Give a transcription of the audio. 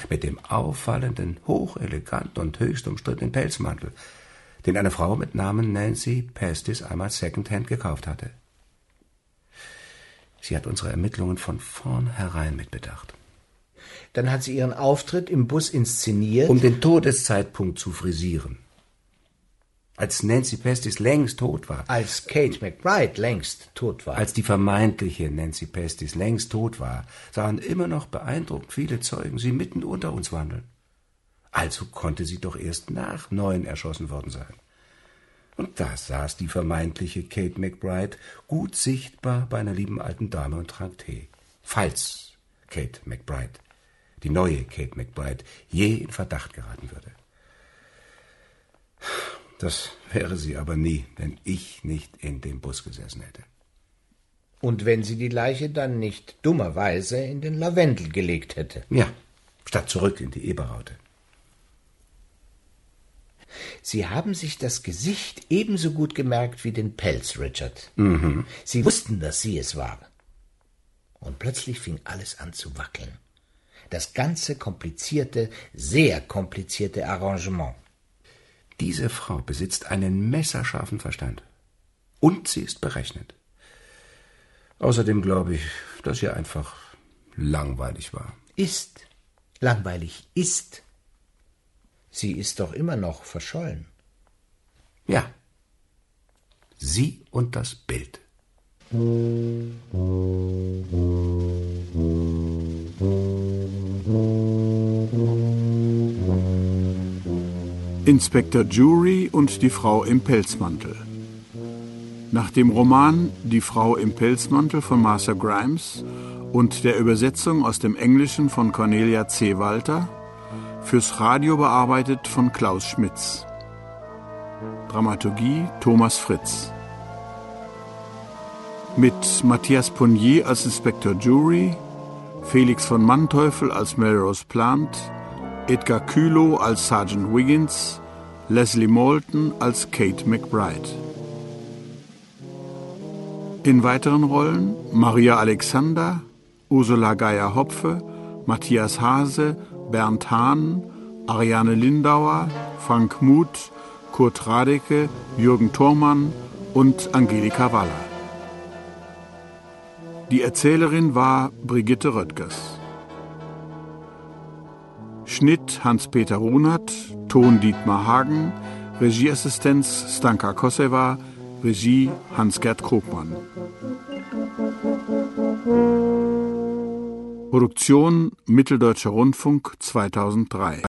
mit dem auffallenden, hochelegant und höchst umstrittenen Pelzmantel, den eine Frau mit Namen Nancy Pastis einmal secondhand gekauft hatte. Sie hat unsere Ermittlungen von vornherein mitbedacht. Dann hat sie ihren Auftritt im Bus inszeniert, um den Todeszeitpunkt zu frisieren. Als Nancy Pastis längst tot war. Als Kate McBride längst tot war. Als die vermeintliche Nancy Pastis längst tot war, sahen immer noch beeindruckt viele Zeugen sie mitten unter uns wandeln. Also konnte sie doch erst nach 9 erschossen worden sein. Und da saß die vermeintliche Kate McBride gut sichtbar bei einer lieben alten Dame und trank Tee. Falls Kate McBride, die neue Kate McBride, je in Verdacht geraten würde. Das wäre sie aber nie, wenn ich nicht in dem Bus gesessen hätte. Und wenn sie die Leiche dann nicht dummerweise in den Lavendel gelegt hätte. Ja, statt zurück in die Eberraute. Sie haben sich das Gesicht ebenso gut gemerkt wie den Pelz, Richard. Mhm. Sie wussten, dass sie es war. Und plötzlich fing alles an zu wackeln. Das ganze komplizierte, sehr komplizierte Arrangement. Diese Frau besitzt einen messerscharfen Verstand. Und sie ist berechnet. Außerdem glaube ich, dass ihr einfach langweilig war. Ist. Langweilig ist. Sie ist doch immer noch verschollen. Ja. Sie und das Bild. Inspektor Jury und die Frau im Pelzmantel. Nach dem Roman Die Frau im Pelzmantel von Martha Grimes und der Übersetzung aus dem Englischen von Cornelia C. Walter, fürs Radio bearbeitet von Klaus Schmitz. Dramaturgie Thomas Fritz. Mit Matthias Ponnier als Inspektor Jury, Felix von Manteuffel als Melrose Plant, Edgar Kühlow als Sergeant Wiggins, Leslie Moulton als Kate McBride. In weiteren Rollen Maria Alexander, Ursula Geier-Hopfe, Matthias Hase, Bernd Hahn, Ariane Lindauer, Frank Muth, Kurt Radeke, Jürgen Thormann und Angelika Waller. Die Erzählerin war Brigitte Röttgers. Schnitt Hans-Peter Runert, Ton Dietmar Hagen, Regieassistenz Stanka Kosewa, Regie Hans-Gerd Krogmann. Produktion Mitteldeutscher Rundfunk 2003.